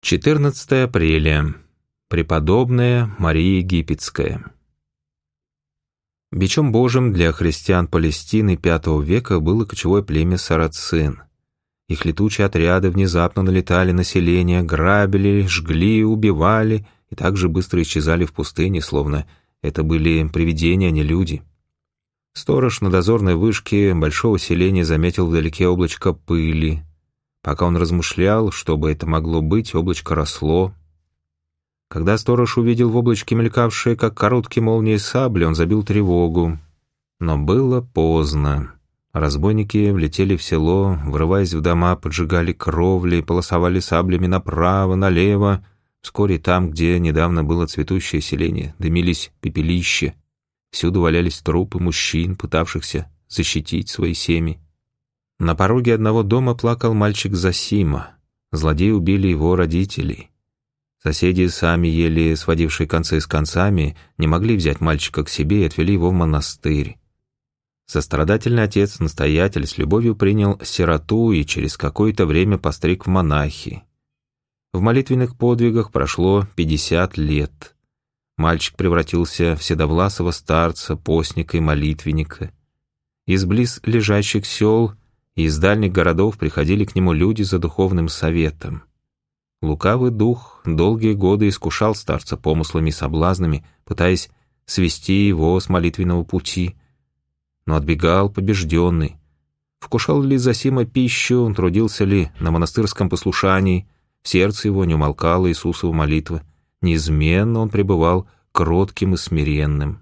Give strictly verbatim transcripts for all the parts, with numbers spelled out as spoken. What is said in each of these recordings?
четырнадцатое апреля. Преподобная Мария Египетская. Бичом Божьим для христиан Палестины пятого века было кочевое племя сарацин. Их летучие отряды внезапно налетали на селение, грабили, жгли, убивали и так же быстро исчезали в пустыне, словно это были привидения, а не люди. Сторож на дозорной вышке большого селения заметил вдалеке облачко пыли. Пока он размышлял, что бы это могло быть, облачко росло. Когда сторож увидел в облачке мелькавшие, как короткие молнии сабли, он забил тревогу. Но было поздно. Разбойники влетели в село, врываясь в дома, поджигали кровли, полосовали саблями направо, налево. Вскоре там, где недавно было цветущее селение, дымились пепелища. Всюду валялись трупы мужчин, пытавшихся защитить свои семьи. На пороге одного дома плакал мальчик Зосима. Злодеи убили его родителей. Соседи, сами еле сводившие концы с концами, не могли взять мальчика к себе и отвели его в монастырь. Сострадательный отец-настоятель с любовью принял сироту и через какое-то время постриг в монахи. В молитвенных подвигах прошло пятьдесят лет. Мальчик превратился в седовласого старца, постника и молитвенника. Из близ лежащих сел и из дальних городов приходили к нему люди за духовным советом. Лукавый дух долгие годы искушал старца помыслами и соблазнами, пытаясь свести его с молитвенного пути, но отбегал побежденный. Вкушал ли Зосима пищу, трудился ли на монастырском послушании, в сердце его не умолкала Иисусова молитва, неизменно он пребывал кротким и смиренным.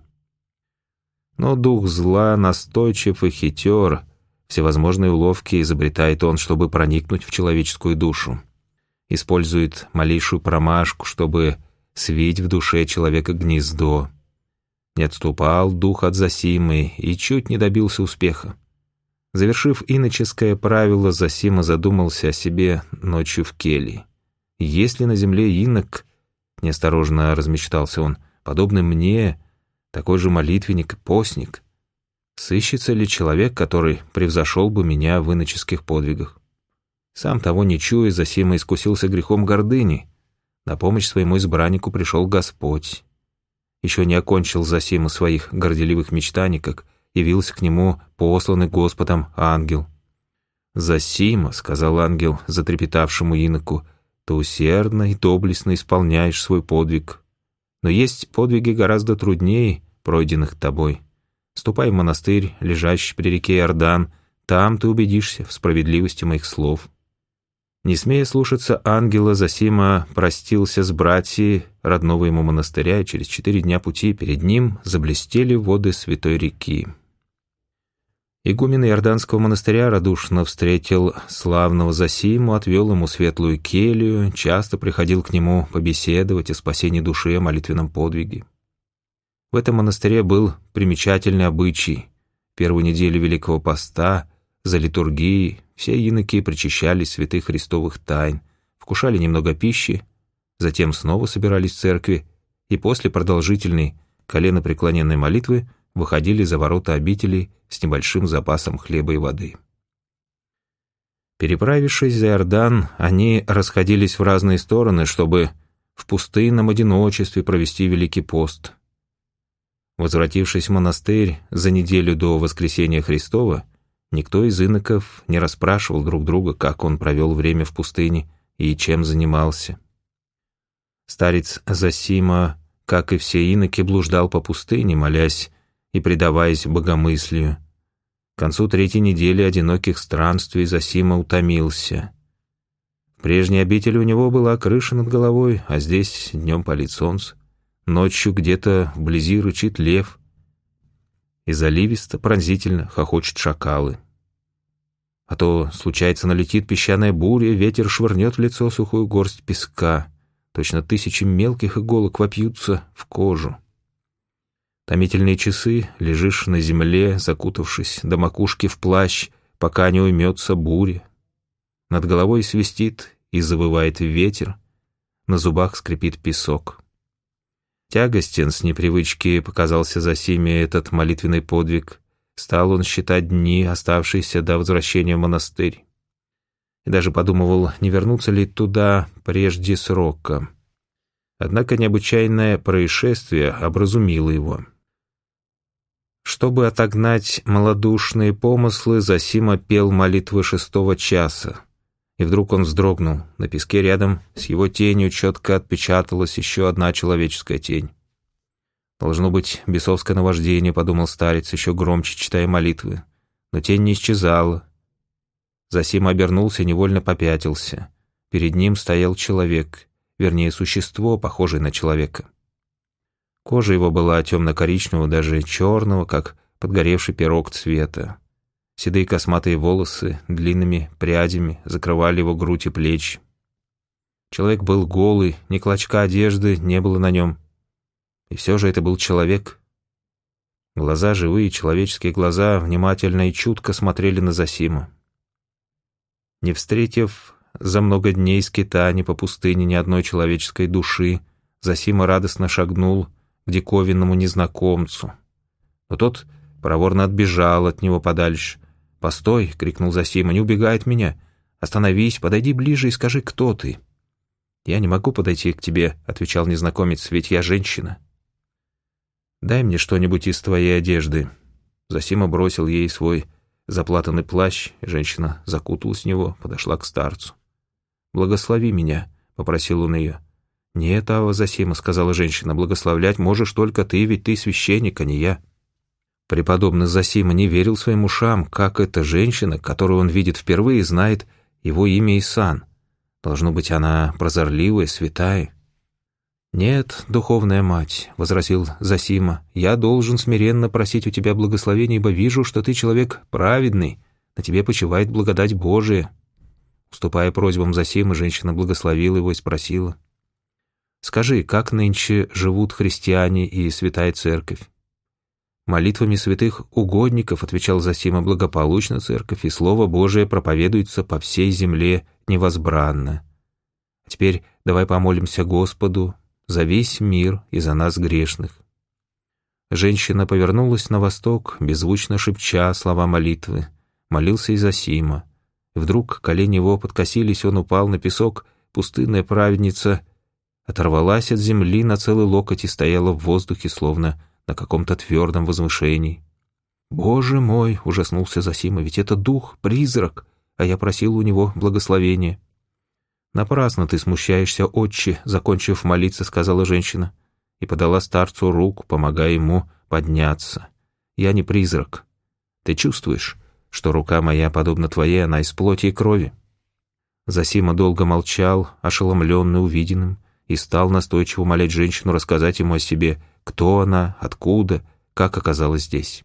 Но дух зла настойчив и хитер, всевозможные уловки изобретает он, чтобы проникнуть в человеческую душу. Использует малейшую промашку, чтобы свить в душе человека гнездо. Не отступал дух от Зосимы и чуть не добился успеха. Завершив иноческое правило, Зосима задумался о себе ночью в келье. Есть ли на земле инок, неосторожно размечтался он, подобный мне, такой же молитвенник и постник? Сыщется ли человек, который превзошел бы меня в иноческих подвигах? Сам того не чуя, Зосима искусился грехом гордыни. На помощь своему избраннику пришел Господь. Еще не окончил Зосима своих горделивых мечтаний, как явился к нему посланный Господом ангел. «Зосима», — сказал ангел затрепетавшему иноку, — «ты усердно и доблестно исполняешь свой подвиг. Но есть подвиги гораздо труднее, пройденных тобой. Ступай в монастырь, лежащий при реке Иордан, там ты убедишься в справедливости моих слов». Не смея слушаться ангела, Зосима простился с братьями родного ему монастыря, и через четыре дня пути перед ним заблестели воды святой реки. Игумен Иорданского монастыря радушно встретил славного Зосиму, отвел ему светлую келью, часто приходил к нему побеседовать о спасении души, о молитвенном подвиге. В этом монастыре был примечательный обычай. Первую неделю Великого Поста за литургией все иноки причащались святых христовых тайн, вкушали немного пищи, затем снова собирались в церкви и после продолжительной коленопреклоненной молитвы выходили за ворота обители с небольшим запасом хлеба и воды. Переправившись за Иордан, они расходились в разные стороны, чтобы в пустынном одиночестве провести Великий пост. Возвратившись в монастырь за неделю до Воскресения Христова, никто из иноков не расспрашивал друг друга, как он провел время в пустыне и чем занимался. Старец Зосима, как и все иноки, блуждал по пустыне, молясь и предаваясь богомыслию. К концу третьей недели одиноких странствий Зосима утомился. В прежней обители у него была крыша над головой, а здесь днем палит солнце. Ночью где-то вблизи рычит лев, и заливисто, пронзительно хохочут шакалы. А то, случается, налетит песчаная буря, ветер швырнет в лицо сухую горсть песка, точно тысячи мелких иголок вопьются в кожу. Томительные часы лежишь на земле, закутавшись до макушки в плащ, пока не уймется буря. Над головой свистит и завывает ветер, на зубах скрипит песок. Тягостен с непривычки показался Зосиме этот молитвенный подвиг. Стал он считать дни, оставшиеся до возвращения в монастырь. и даже подумывал, не вернуться ли туда прежде срока. Однако необычайное происшествие образумило его. Чтобы отогнать малодушные помыслы, Зосима пел молитвы шестого часа. И вдруг он вздрогнул. На песке рядом с его тенью четко отпечаталась еще одна человеческая тень. «Должно быть бесовское наваждение», — подумал старец, еще громче читая молитвы. Но тень не исчезала. Зосима обернулся и невольно попятился. Перед ним стоял человек, вернее, существо, похожее на человека. Кожа его была темно-коричневого, даже черного, как подгоревший пирог цвета. Седые косматые волосы длинными прядями закрывали его грудь и плечи. Человек был голый, ни клочка одежды не было на нем. И все же это был человек. Глаза, живые человеческие глаза, внимательно и чутко смотрели на Зосиму. Не встретив за много дней скитаний по пустыне ни одной человеческой души, Зосима радостно шагнул к диковинному незнакомцу. Но тот проворно отбежал от него подальше. «Постой!» — крикнул Зосима. «Не убегай от меня! Остановись, подойди ближе и скажи, кто ты!» «Я не могу подойти к тебе», — отвечал незнакомец, — «ведь я женщина». «Дай мне что-нибудь из твоей одежды». Зосима бросил ей свой заплатанный плащ, женщина закуталась в него, подошла к старцу. «Благослови меня», — попросил он ее. «Нет, Ава Зосима», — сказала женщина, — «благословлять можешь только ты, ведь ты священник, а не я». Преподобный Зосима не верил своим ушам, как эта женщина, которую он видит впервые, знает его имя и сан. Должно быть, она прозорливая, святая. «Нет, духовная мать», — возразил Зосима, — «я должен смиренно просить у тебя благословения, ибо вижу, что ты человек праведный, на тебе почивает благодать Божия». Уступая просьбам Зосимы, женщина благословила его и спросила: «Скажи, как нынче живут христиане и святая церковь?» «Молитвами святых угодников, — отвечал Зосима, — благополучна церковь, и Слово Божие проповедуется по всей земле невозбранно. А теперь давай помолимся Господу за весь мир и за нас грешных». Женщина повернулась на восток, беззвучно шепча слова молитвы. Молился и Зосима. Вдруг колени его подкосились, он упал на песок. Пустынная праведница оторвалась от земли на целый локоть и стояла в воздухе, словно на каком-то твердом возвышении. «Боже мой!» — ужаснулся Зосима, — «ведь это дух, призрак, а я просил у него благословения». «Напрасно ты смущаешься, отче», — закончив молиться, сказала женщина, и подала старцу руку, помогая ему подняться. «Я не призрак. Ты чувствуешь, что рука моя подобна твоей, она из плоти и крови?» Зосима долго молчал, ошеломленный увиденным, и стал настойчиво умолять женщину рассказать ему о себе, кто она, откуда, как оказалась здесь.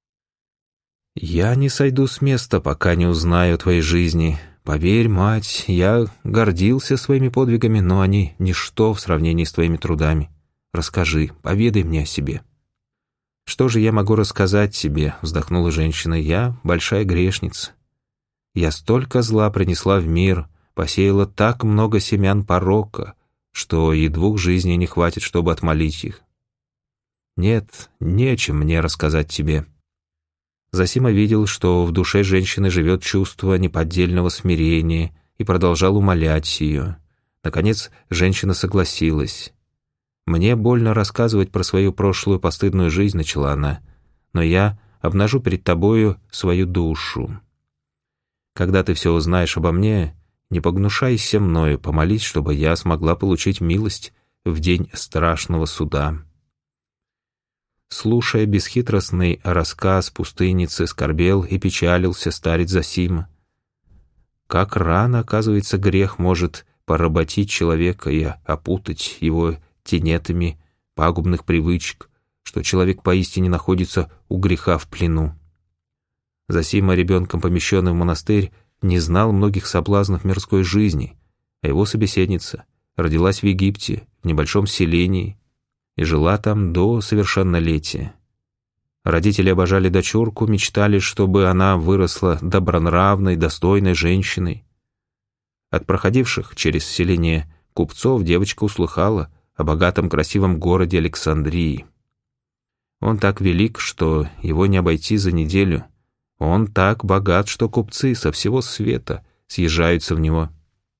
«Я не сойду с места, пока не узнаю о твоей жизни. Поверь, мать, я гордился своими подвигами, но они ничто в сравнении с твоими трудами. Расскажи, поведай мне о себе». «Что же я могу рассказать тебе?» — вздохнула женщина. «Я большая грешница. Я столько зла принесла в мир, посеяла так много семян порока, что и двух жизней не хватит, чтобы отмолить их. Нет, нечем мне рассказать тебе». Зосима видел, что в душе женщины живет чувство неподдельного смирения, и продолжал умолять ее. Наконец, женщина согласилась. «Мне больно рассказывать про свою прошлую постыдную жизнь», — начала она, «но я обнажу перед тобою свою душу. Когда ты все узнаешь обо мне, не погнушайся мною, помолись, чтобы я смогла получить милость в день страшного суда». Слушая бесхитростный рассказ пустынницы, скорбел и печалился старец Зосима. Как рано, оказывается, грех может поработить человека и опутать его тенетами пагубных привычек, что человек поистине находится у греха в плену. Зосима, ребенком помещенный в монастырь, не знал многих соблазнов мирской жизни, а его собеседница родилась в Египте, в небольшом селении, и жила там до совершеннолетия. Родители обожали дочурку, мечтали, чтобы она выросла добронравной, достойной женщиной. От проходивших через селение купцов девочка услыхала о богатом красивом городе Александрии. Он так велик, что его не обойти за неделю. Он так богат, что купцы со всего света съезжаются в него.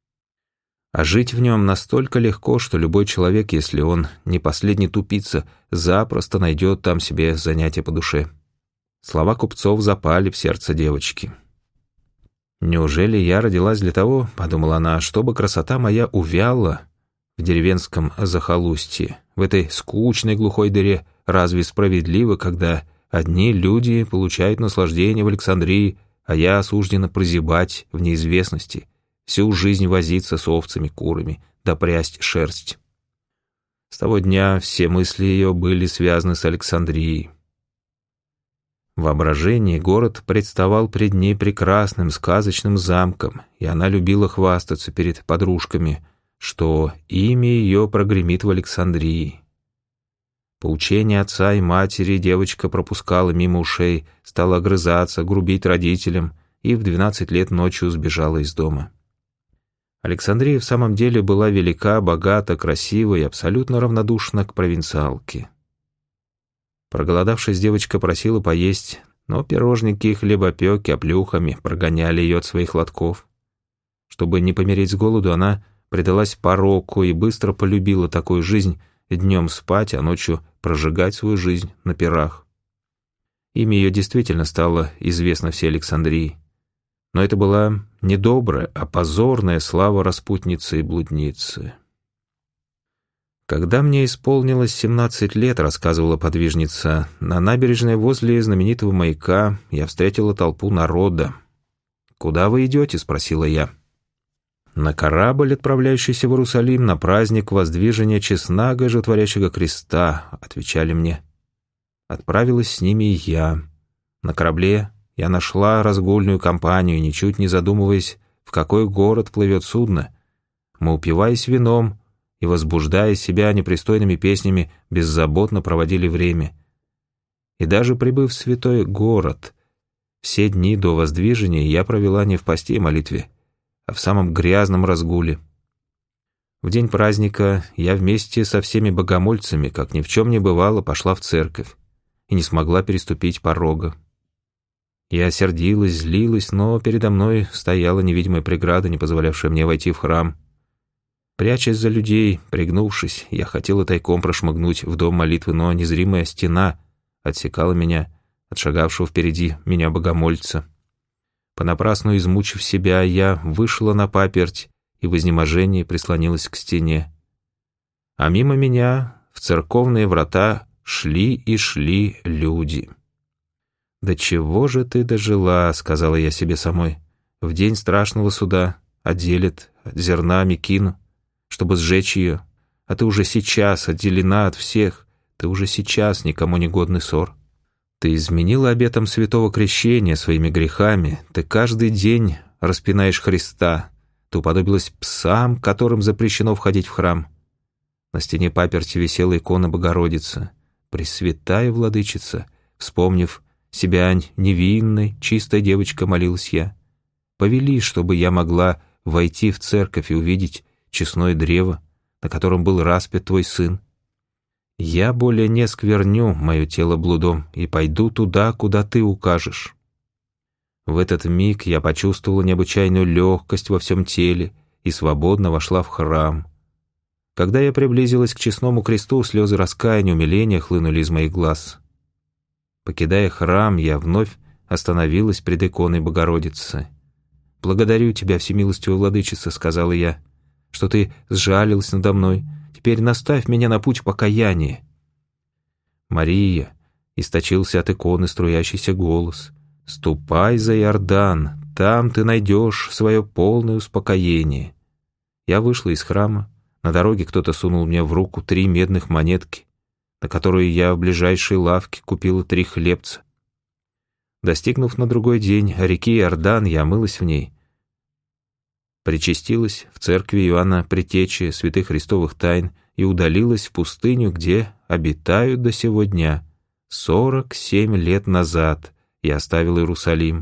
А жить в нем настолько легко, что любой человек, если он не последний тупица, запросто найдет там себе занятие по душе. Слова купцов запали в сердце девочки. «Неужели я родилась для того, — подумала она, — чтобы красота моя увяла в деревенском захолустье, в этой скучной глухой дыре? Разве справедливо, когда одни люди получают наслаждение в Александрии, а я осуждена прозябать в неизвестности, всю жизнь возиться с овцами, курами, да прясть шерсть?» С того дня все мысли ее были связаны с Александрией. В воображении город представал пред ней прекрасным сказочным замком, и она любила хвастаться перед подружками, что имя ее прогремит в Александрии. Поучения отца и матери девочка пропускала мимо ушей, стала огрызаться, грубить родителям и в двенадцать лет ночью сбежала из дома. Александрия в самом деле была велика, богата, красива и абсолютно равнодушна к провинциалке. Проголодавшись, девочка просила поесть, но пирожники и хлебопеки оплюхами прогоняли ее от своих лотков. Чтобы не помереть с голоду, она предалась пороку и быстро полюбила такую жизнь: днем спать, а ночью прожигать свою жизнь на пирах. Имя ее действительно стало известно всей Александрии. Но это была не добрая, а позорная слава распутницы и блудницы. «Когда мне исполнилось семнадцать лет, — рассказывала подвижница, — на набережной возле знаменитого маяка я встретила толпу народа. «Куда вы идете?» — спросила я. «На корабль, отправляющийся в Иерусалим на праздник воздвижения честнага животворящего креста», — отвечали мне. Отправилась с ними и я. На корабле я нашла разгульную компанию, ничуть не задумываясь, в какой город плывет судно. Мы, упиваясь вином и возбуждая себя непристойными песнями, беззаботно проводили время. И даже прибыв в святой город, все дни до воздвижения я провела не в посте и молитве, а в самом грязном разгуле. В день праздника я вместе со всеми богомольцами, как ни в чем не бывало, пошла в церковь и не смогла переступить порога. Я сердилась, злилась, но передо мной стояла невидимая преграда, не позволявшая мне войти в храм. Прячась за людей, пригнувшись, я хотела тайком прошмыгнуть в дом молитвы, но незримая стена отсекала меня от шагавшего впереди меня богомольца. Понапрасну измучив себя, я вышла на паперть и в изнеможении прислонилась к стене. А мимо меня в церковные врата шли и шли люди. «Да чего же ты дожила?» — сказала я себе самой. «В день страшного суда отделят от зерна мекину, чтобы сжечь ее, а ты уже сейчас отделена от всех, ты уже сейчас никому не годный ссор. Ты изменила обетом святого крещения своими грехами, ты каждый день распинаешь Христа, ты уподобилась псам, которым запрещено входить в храм». На стене паперти висела икона Богородицы. «Пресвятая владычица», вспомнив себя невинной, чистой девочкой, молилась я. «Повели, чтобы я могла войти в церковь и увидеть честное древо, на котором был распят твой сын. Я более не скверню мое тело блудом и пойду туда, куда ты укажешь». В этот миг я почувствовала необычайную легкость во всем теле и свободно вошла в храм. Когда я приблизилась к честному кресту, слезы раскаяния, умиления хлынули из моих глаз. Покидая храм, я вновь остановилась пред иконой Богородицы. «Благодарю тебя, всемилостивая владычица», — сказала я, — «что ты сжалилась надо мной. Теперь наставь меня на путь покаяния». «Мария», — источился от иконы струящийся голос, — «ступай за Иордан, там ты найдешь свое полное успокоение». Я вышла из храма. На дороге кто-то сунул мне в руку три медных монетки, на которые я в ближайшей лавке купила три хлебца. Достигнув на другой день реки Иордан, я омылась в ней, причастилась в церкви Иоанна Предтечи святых христовых тайн и удалилась в пустыню, где обитают до сего дня. Сорок семь лет назад я оставила Иерусалим.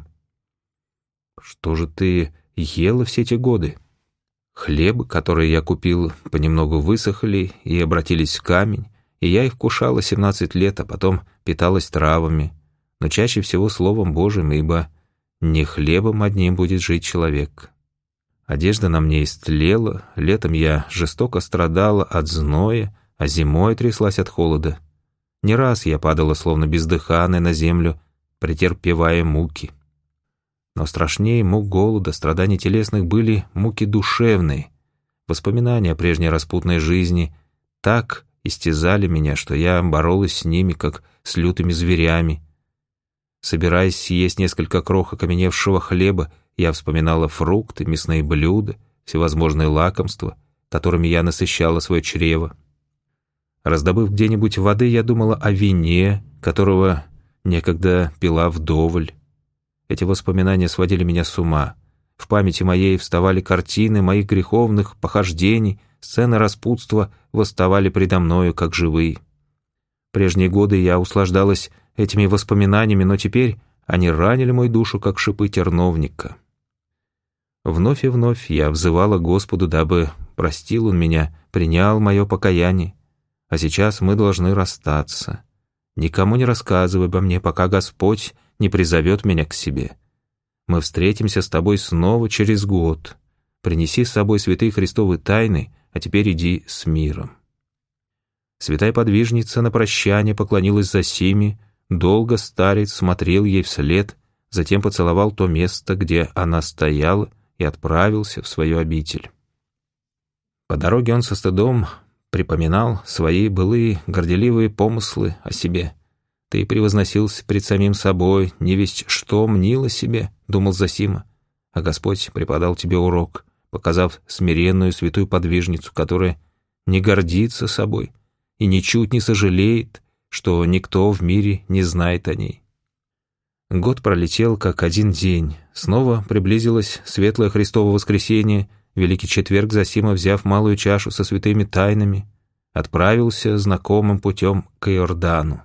Что же ты ела все эти годы? Хлеб, который я купил, понемногу высохли и обратились в камень, и я их кушала семнадцать лет, а потом питалась травами, но чаще всего Словом Божиим, ибо не хлебом одним будет жить человек. Одежда на мне истлела, летом я жестоко страдала от зноя, а зимой тряслась от холода. Не раз я падала, словно бездыханная, на землю, претерпевая муки. Но страшнее мук голода, страданий телесных были муки душевные. Воспоминания о прежней распутной жизни так истязали меня, что я боролась с ними, как с лютыми зверями. Собираясь съесть несколько крох окаменевшего хлеба, я вспоминала фрукты, мясные блюда, всевозможные лакомства, которыми я насыщала свое чрево. Раздобыв где-нибудь воды, я думала о вине, которого некогда пила вдоволь. Эти воспоминания сводили меня с ума. В памяти моей вставали картины моих греховных похождений, сцены распутства восставали предо мною, как живые. В прежние годы я услаждалась этими воспоминаниями, но теперь они ранили мою душу, как шипы терновника. Вновь и вновь я взывала Господу, дабы простил Он меня, принял мое покаяние. А сейчас мы должны расстаться. Никому не рассказывай обо мне, пока Господь не призовет меня к себе. Мы встретимся с тобой снова через год. Принеси с собой святые Христовы тайны, а теперь иди с миром». Святая подвижница на прощание поклонилась Зосиме, долго старец смотрел ей вслед, затем поцеловал то место, где она стояла, и отправился в свою обитель. По дороге он со стыдом припоминал свои былые горделивые помыслы о себе. «Ты превозносился пред самим собой, невесть что мнила себе», — думал Зосима, «а Господь преподал тебе урок, показав смиренную святую подвижницу, которая не гордится собой и ничуть не сожалеет, что никто в мире не знает о ней». Год пролетел, как один день. Снова приблизилось светлое Христово воскресенье. Великий четверг Зосима, взяв малую чашу со святыми тайнами, отправился знакомым путем к Иордану.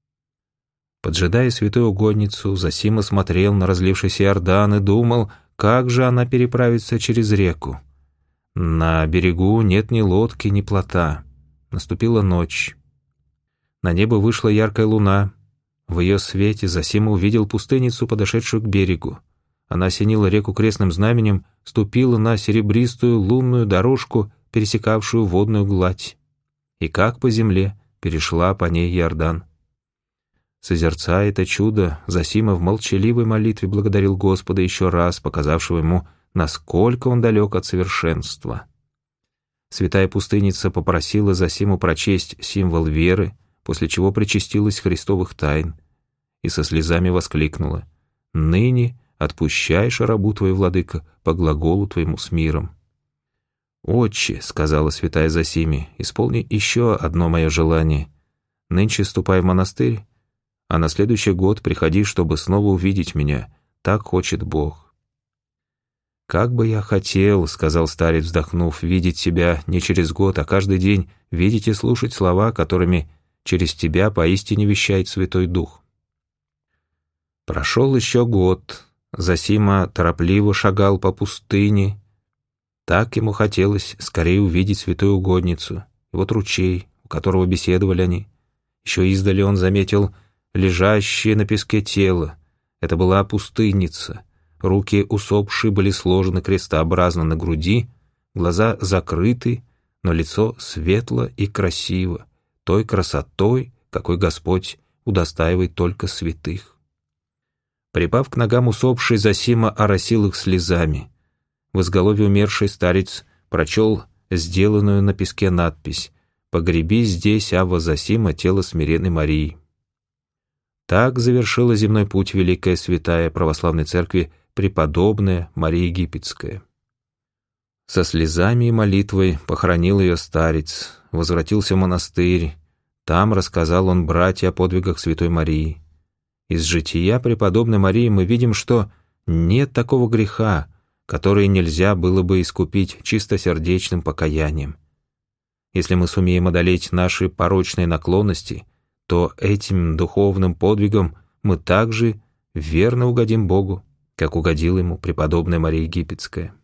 Поджидая святую угодницу, Зосима смотрел на разлившийся Иордан и думал, как же она переправится через реку. На берегу нет ни лодки, ни плота. Наступила ночь. На небо вышла яркая луна. В ее свете Зосима увидел пустынницу, подошедшую к берегу. Она осенила реку крестным знаменем, ступила на серебристую лунную дорожку, пересекавшую водную гладь. И как по земле перешла по ней Иордан. Созерцая это чудо, Зосима в молчаливой молитве благодарил Господа еще раз, показавшего ему, насколько он далек от совершенства. Святая пустынница попросила Зосиму прочесть символ веры, после чего причастилась христовых тайн и со слезами воскликнула: «Ныне отпущаешь рабу твою, владыка, по глаголу твоему с миром». «Отче», — сказала святая Зосиме, — «исполни еще одно мое желание. Нынче ступай в монастырь, а на следующий год приходи, чтобы снова увидеть меня. Так хочет Бог». «Как бы я хотел, — сказал старец, вздохнув, — видеть тебя не через год, а каждый день видеть и слушать слова, которыми через тебя поистине вещает Святой Дух». Прошел еще год. Зосима торопливо шагал по пустыне. Так ему хотелось скорее увидеть святую угодницу. И вот ручей, у которого беседовали они. Еще издали он заметил лежащее на песке тело. Это была пустынница. Руки усопшей были сложены крестообразно на груди, глаза закрыты, но лицо светло и красиво, той красотой, какой Господь удостаивает только святых. Припав к ногам усопшей, Зосима оросил их слезами. В изголовье умершей старец прочел сделанную на песке надпись: «Погреби здесь, Авва Зосима, тело смиренной Марии». Так завершила земной путь великая святая православной церкви преподобная Мария Египетская. Со слезами и молитвой похоронил ее старец, возвратился в монастырь. Там рассказал он братья о подвигах святой Марии. Из жития преподобной Марии мы видим, что нет такого греха, который нельзя было бы искупить чистосердечным покаянием. Если мы сумеем одолеть наши порочные наклонности, то этим духовным подвигом мы также верно угодим Богу, как угодила ему преподобная Мария Египетская.